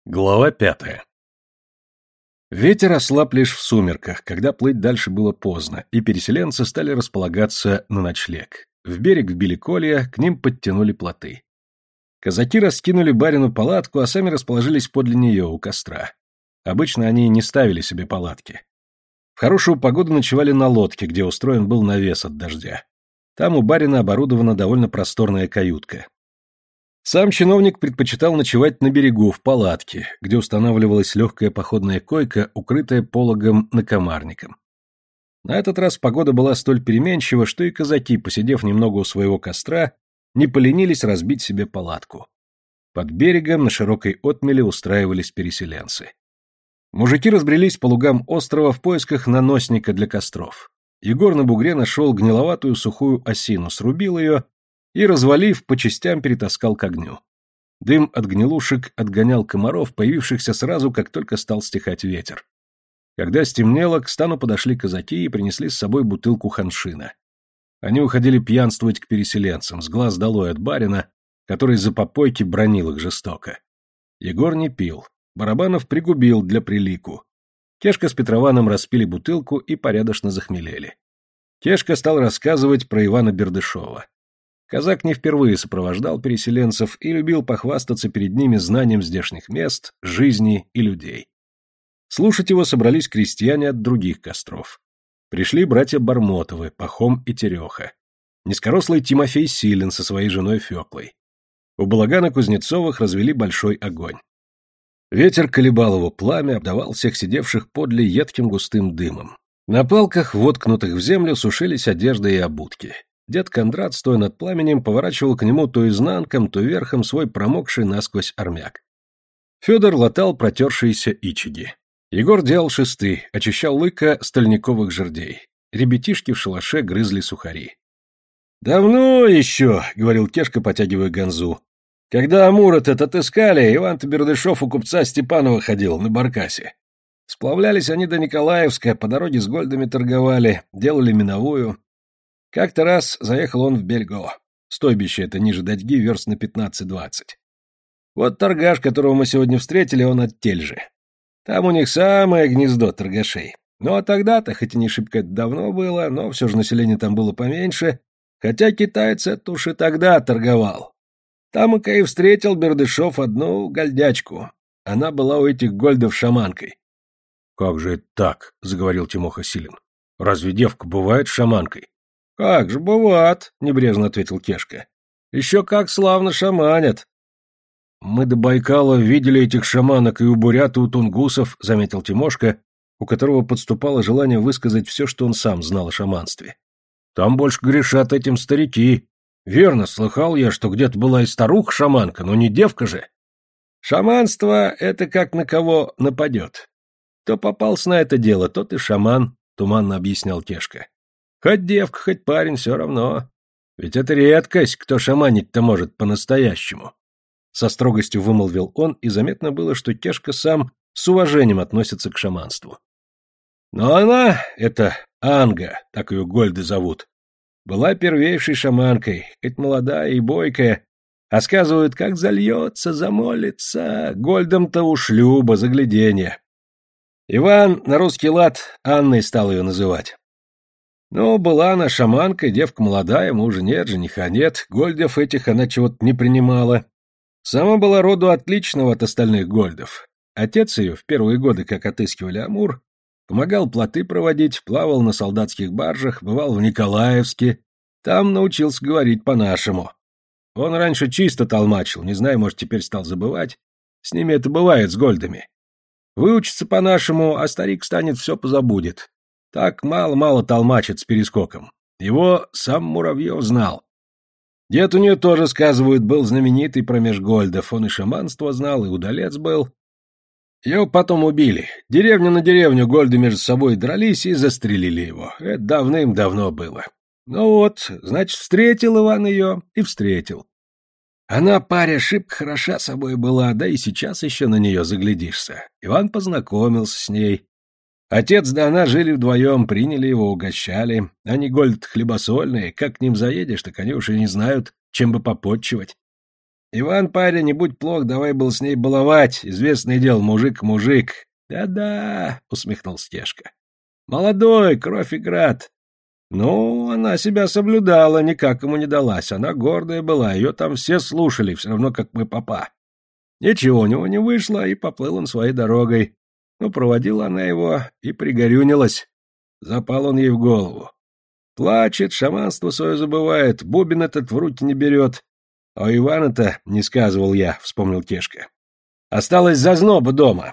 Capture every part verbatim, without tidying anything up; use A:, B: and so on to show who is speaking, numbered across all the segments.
A: Глава пятая. Ветер ослаб лишь в сумерках, когда плыть дальше было поздно, и переселенцы стали располагаться на ночлег. В берег вбили колья, к ним подтянули плоты. Казаки раскинули барину палатку, а сами расположились подле нее, у костра. Обычно они не ставили себе палатки. В хорошую погоду ночевали на лодке, где устроен был навес от дождя. Там у барина оборудована довольно просторная каютка. Сам чиновник предпочитал ночевать на берегу, в палатке, где устанавливалась легкая походная койка, укрытая пологом-накомарником. На этот раз погода была столь переменчива, что и казаки, посидев немного у своего костра, не поленились разбить себе палатку. Под берегом на широкой отмели устраивались переселенцы. Мужики разбрелись по лугам острова в поисках наносника для костров. Егор на бугре нашел гниловатую сухую осину, срубил ее и, развалив, по частям перетаскал к огню. Дым от гнилушек отгонял комаров, появившихся сразу, как только стал стихать ветер. Когда стемнело, к стану подошли казаки и принесли с собой бутылку ханшина. Они уходили пьянствовать к переселенцам, с глаз долой от барина, который за попойки бранил их жестоко. Егор не пил, Барабанов пригубил для прилику. Кешка с Петрованом распили бутылку и порядочно захмелели. Кешка стал рассказывать про Ивана Бердышева. Казак не впервые сопровождал переселенцев и любил похвастаться перед ними знанием здешних мест, жизни и людей. Слушать его собрались крестьяне от других костров. Пришли братья Бармотовы, Пахом и Тереха. Низкорослый Тимофей Силин со своей женой Феклой. У балагана Кузнецовых развели большой огонь. Ветер колебал его пламя, обдавал всех сидевших подле едким густым дымом. На палках, воткнутых в землю, сушились одежда и обутки. Дед Кондрат, стоя над пламенем, поворачивал к нему то изнанком, то верхом свой промокший насквозь армяк. Федор латал протершиеся ичиги. Егор делал шесты, очищал лыка стальниковых жердей. Ребятишки в шалаше грызли сухари. «Давно еще, — говорил Кешка, потягивая ганзу, — когда Амура-то отыскали, Иван-то Бердышев у купца Степанова ходил на баркасе. Сплавлялись они до Николаевска, по дороге с гольдами торговали, делали миновую. Как-то раз заехал он в Бельго. Стойбище это ниже Дадьги, верст на пятнадцать-двадцать. Вот торгаш, которого мы сегодня встретили, он от Тельжи. Там у них самое гнездо торгашей. Ну а тогда-то, хоть и не шибко это давно было, но все же население там было поменьше, хотя китаец это уж и тогда торговал. Там-ка и встретил Бердышев одну гольдячку. Она была у этих гольдов шаманкой. — Как же это так? — заговорил Тимоха Силин. — Разве девка бывает шаманкой? — Как же бывает, — небрежно ответил Кешка. — Еще как славно шаманят. — Мы до Байкала видели этих шаманок и у бурят, и у тунгусов, — заметил Тимошка, у которого подступало желание высказать все, что он сам знал о шаманстве. — Там больше грешат этим старики. Верно, слыхал я, что где-то была и старуха-шаманка, но не девка же. — Шаманство — это как на кого нападет. Кто попался на это дело, тот и шаман, — туманно объяснял Кешка. Хоть девка, хоть парень, все равно. Ведь это редкость, кто шаманить-то может по-настоящему. Со строгостью вымолвил он, и заметно было, что Кешка сам с уважением относится к шаманству. Но она, это Анга, так ее гольды зовут, была первейшей шаманкой, хоть молодая и бойкая, а сказывают, как зальется, замолится, гольдом-то уж люба, загляденье. Иван на русский лад Анной стал ее называть. Ну, была она шаманкой, девка молодая, мужа нет, жениха нет, гольдов этих она чего-то не принимала. Сама была роду отличного от остальных гольдов. Отец ее, в первые годы, как отыскивали Амур, помогал плоты проводить, плавал на солдатских баржах, бывал в Николаевске, там научился говорить по-нашему. Он раньше чисто толмачил, не знаю, может, теперь стал забывать. С ними это бывает, с гольдами. Выучится по-нашему, а старик станет, все позабудет. Так мало-мало толмачит с перескоком. Его сам Муравьев знал. Дед у нее тоже, сказывают, был знаменитый промеж гольдов. Он и шаманство знал, и удалец был. Его потом убили. Деревню на деревню гольды между собой дрались и застрелили его. Это давным-давно было. Ну вот, значит, встретил Иван ее и встретил. Она, паря, шибко хороша собой была, да и сейчас еще на нее заглядишься. Иван познакомился с ней. Отец да она жили вдвоем, приняли его, угощали. Они гольд хлебосольные, как к ним заедешь, так они уж и не знают, чем бы попотчевать. Иван, парень, не будь плох, давай был с ней баловать. Известное дело, мужик-мужик. Да-да, усмехнулся Стешка. Молодой, кровь и град. Ну, она себя соблюдала, никак ему не далась. Она гордая была, ее там все слушали, все равно как мы папа. Ничего у него не вышло, и поплыл он своей дорогой. Ну, проводила она его и пригорюнилась. Запал он ей в голову. Плачет, шаманство свое забывает, бубен этот в руки не берет. А у Ивана-то, не сказывал я, вспомнил Кешка. Осталась зазноба дома.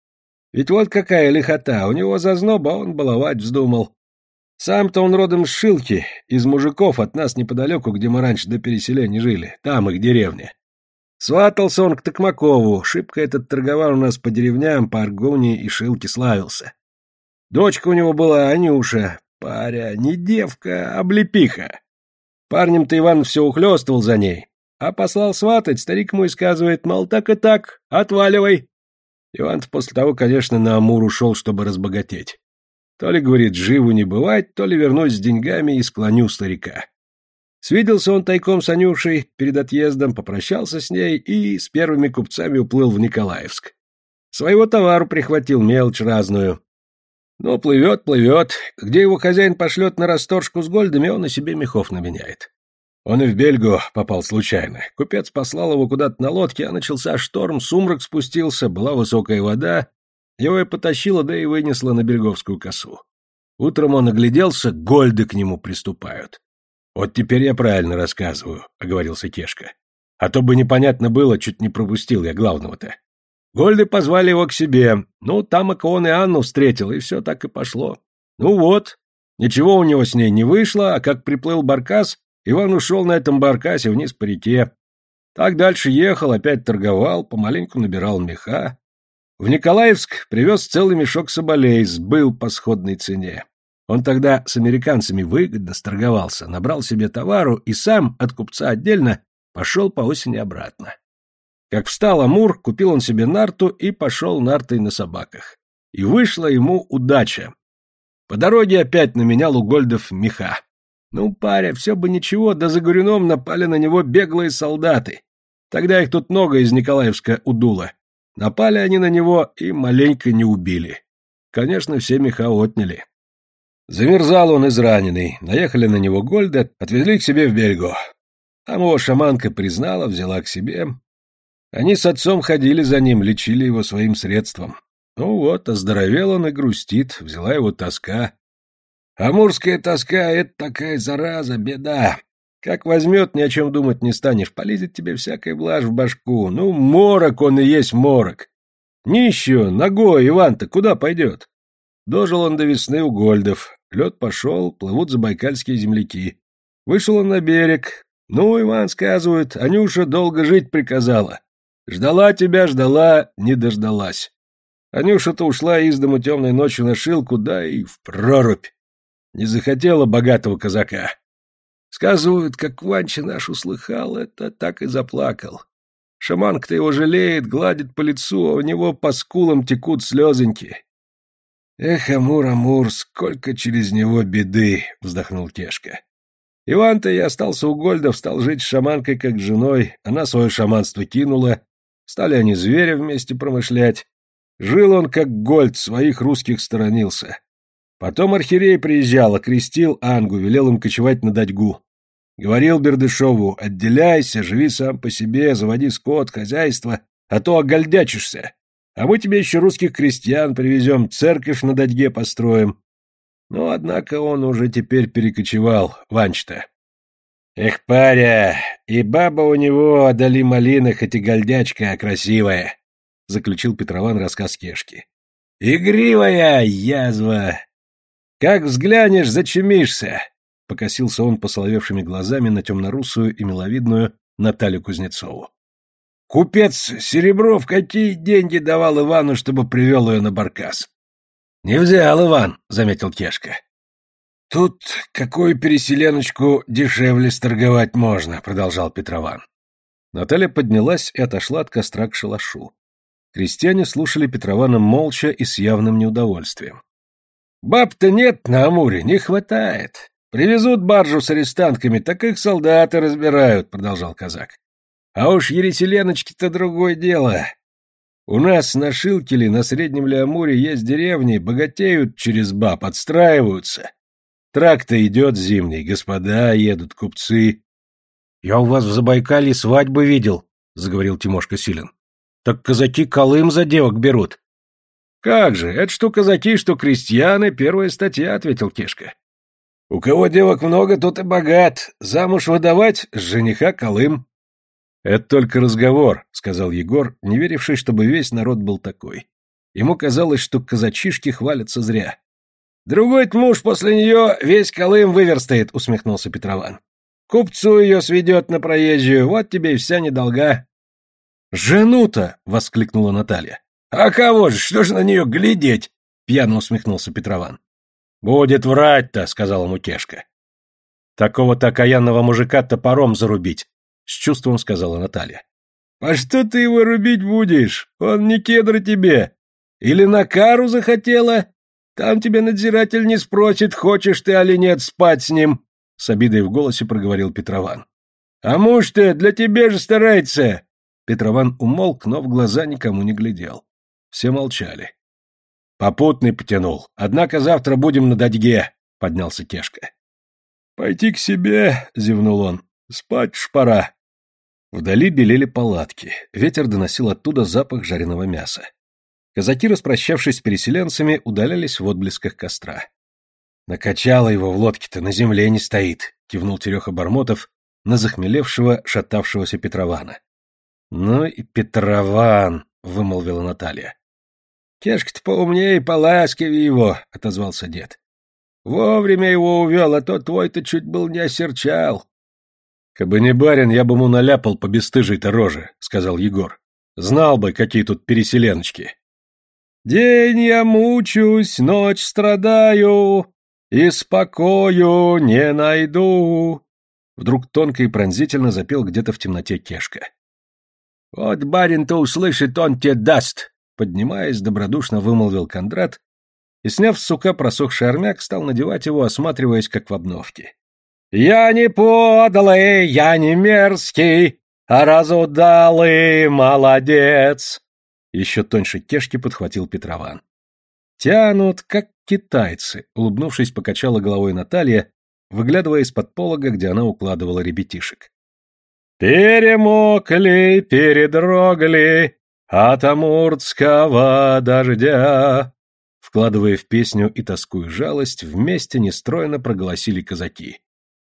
A: Ведь вот какая лихота, у него зазноба, а он баловать вздумал. Сам-то он родом с Шилки, из мужиков от нас неподалеку, где мы раньше до переселения жили, там их деревня. Сватался он к Токмакову, шибко этот торговал у нас по деревням, по Аргонии и Шилке славился. Дочка у него была Анюша, паря, не девка, а облепиха. Парнем-то Иван все ухлёстывал за ней, а послал сватать, старик мой сказывает, мол, так и так, отваливай. Иван-то после того, конечно, на Амур ушел, чтобы разбогатеть. То ли, говорит, живу не бывать, то ли вернусь с деньгами и склоню старика. Свиделся он тайком с Анюшей перед отъездом, попрощался с ней и с первыми купцами уплыл в Николаевск. Своего товару прихватил, мелочь разную. Ну, плывет, плывет. Где его хозяин пошлет на расторжку с гольдами, он и себе мехов наменяет. Он и в Бельгу попал случайно. Купец послал его куда-то на лодке, а начался шторм, сумрак спустился, была высокая вода. Его и потащило, да и вынесло на Береговскую косу. Утром он огляделся, гольды к нему приступают. Вот теперь я правильно рассказываю, — оговорился Кешка. А то бы непонятно было, чуть не пропустил я главного-то. Гольды позвали его к себе. Ну, там он и Анну встретил, и все так и пошло. Ну вот, ничего у него с ней не вышло, а как приплыл баркас, Иван ушел на этом баркасе вниз по реке. Так дальше ехал, опять торговал, помаленьку набирал меха. В Николаевск привез целый мешок соболей, сбыл по сходной цене. Он тогда с американцами выгодно сторговался, набрал себе товару и сам, от купца отдельно, пошел по осени обратно. Как встал Амур, купил он себе нарту и пошел нартой на собаках. И вышла ему удача. По дороге опять наменял у гольдов меха. Ну, паря, все бы ничего, да за Горюном напали на него беглые солдаты. Тогда их тут много из Николаевска удуло. Напали они на него и маленько не убили. Конечно, все меха отняли. Замерзал он израненный. Наехали на него гольды, отвезли к себе в Бельгу. Там его шаманка признала, взяла к себе. Они с отцом ходили за ним, лечили его своим средством. Ну вот, оздоровел он и грустит, взяла его тоска. Амурская тоска — это такая зараза, беда. Как возьмет, ни о чем думать не станешь, полезет тебе всякая блажь в башку. Ну, морок он и есть морок. Нищего, ногой, Иван-то куда пойдет? Дожил он до весны у гольдов. Лед пошел, плывут забайкальские земляки. Вышел он на берег. Ну, Иван, сказывает, Анюша долго жить приказала. Ждала тебя, ждала, не дождалась. Анюша-то ушла из дому темной ночью на Шилку, да и в прорубь. Не захотела богатого казака. Сказывают, как Ванча наш услыхал это, так и заплакал. Шаманка-то его жалеет, гладит по лицу, а у него по скулам текут слезоньки. Эх, Амур, Амур, сколько через него беды, вздохнул Кешка. Иван-то и остался у гольдов, стал жить с шаманкой как с женой, она свое шаманство кинула, стали они зверя вместе промышлять. Жил он как гольд, своих русских сторонился. Потом архиерей приезжал, окрестил Ангу, велел им кочевать на Датьгу. Говорил Бердышеву: отделяйся, живи сам по себе, заводи скот, хозяйство, а то огольдячишься. А мы тебе еще русских крестьян привезем, церковь на Датьге построим. Ну, однако он уже теперь перекочевал, Ванч-то. Эх, паря, и баба у него, одали малина, хоть и гольдячка, а красивая, заключил Петрован рассказ Кешки. Игривая язва! Как взглянешь, зачемишься! Покосился он посоловевшими глазами на темнорусую и миловидную Наталью Кузнецову. Купец Серебров какие деньги давал Ивану, чтобы привел ее на баркас? — Не взял, Иван, — заметил Кешка. — Тут какую переселеночку дешевле сторговать можно, — продолжал Петрован. Наталья поднялась и отошла от костра к шалашу. Крестьяне слушали Петрована молча и с явным неудовольствием. — Баб-то нет на Амуре, не хватает. Привезут баржу с арестантками, так их солдаты разбирают, — продолжал казак. А уж Ереселеночки-то другое дело. У нас на Шилкеле, на Среднем Леамуре есть деревни, богатеют через баб, отстраиваются. Трак-то идет зимний, господа едут, купцы. — Я у вас в Забайкалье свадьбы видел, — заговорил Тимошка Силин. — Так казаки Колым за девок берут. — Как же, это что казаки, что крестьяны, первая статья, — ответил Кешка. — У кого девок много, тот и богат. Замуж выдавать — с жениха Колым. — Это только разговор, — сказал Егор, не веривший, чтобы весь народ был такой. Ему казалось, что казачишки хвалятся зря. — Другой-то муж после нее весь Колым выверстает, — усмехнулся Петрован. — Купцу ее сведет на проезжую, вот тебе и вся недолга. — Жену-то! — воскликнула Наталья. — А кого же, что же на нее глядеть? — пьяно усмехнулся Петрован. — Будет врать-то, — сказал ему Кешка. — Такого-то окаянного мужика топором зарубить, — с чувством сказала Наталья. — А что ты его рубить будешь? Он не кедр тебе. Или на кару захотела? Там тебе надзиратель не спросит, хочешь ты или нет спать с ним, — с обидой в голосе проговорил Петрован. — А муж-то для тебя же старается. Петрован умолк, но в глаза никому не глядел. Все молчали. — Попутный потянул. Однако завтра будем на Дадьге, — поднялся Кешка. — Пойти к себе, — зевнул он. — Спать ж пора. Вдали белели палатки. Ветер доносил оттуда запах жареного мяса. Казаки, распрощавшись с переселенцами, удалялись в отблесках костра. — Накачало его в лодке-то, на земле не стоит, — кивнул Тереха Бармотов на захмелевшего, шатавшегося Петрована. — Ну и Петрован, — вымолвила Наталья. — Кешка-то поумнее и поласкивее его, — отозвался дед. — Вовремя его увел, а то твой-то чуть был не осерчал. — Кабы не барин, я бы ему наляпал по бесстыжей-то роже, — сказал Егор. — Знал бы, какие тут переселеночки. — День я мучусь, ночь страдаю, и спокою не найду. Вдруг тонко и пронзительно запел где-то в темноте Кешка. — Вот барин-то услышит, он тебе даст, — поднимаясь, добродушно вымолвил Кондрат и, сняв с сука просохший армяк, стал надевать его, осматриваясь, как в обновке. — Я не подлый, я не мерзкий, а разудалый молодец! Еще тоньше Кешки подхватил Петрован. — Тянут, как китайцы, — улыбнувшись, покачала головой Наталья, выглядывая из-под полога, где она укладывала ребятишек. Перемокли, передрогли от амурского дождя. Вкладывая в песню и тоскую жалость, вместе нестройно проголосили казаки.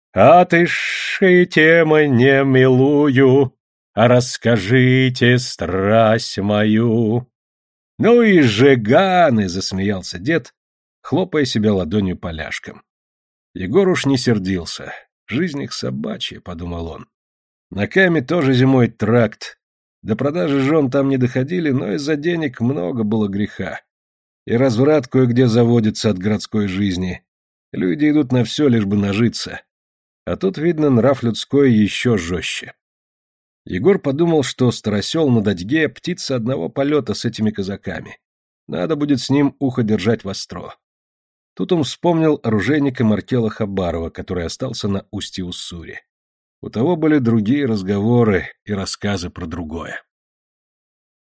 A: Отышите мне милую, а расскажите страсть мою. Ну и жиганы, засмеялся дед, хлопая себя ладонью поляшком. Егор уж не сердился. Жизнь их собачья, подумал он. На Каме тоже зимой тракт. До продажи жен там не доходили, но из-за денег много было греха. И разврат кое-где заводится от городской жизни. Люди идут на все, лишь бы нажиться. А тут, видно, нрав людской еще жестче. Егор подумал, что старосел на Дадьге — птица одного полета с этими казаками. Надо будет с ним ухо держать востро. Тут он вспомнил оружейника Маркела Хабарова, который остался на устье Уссури. У того были другие разговоры и рассказы про другое.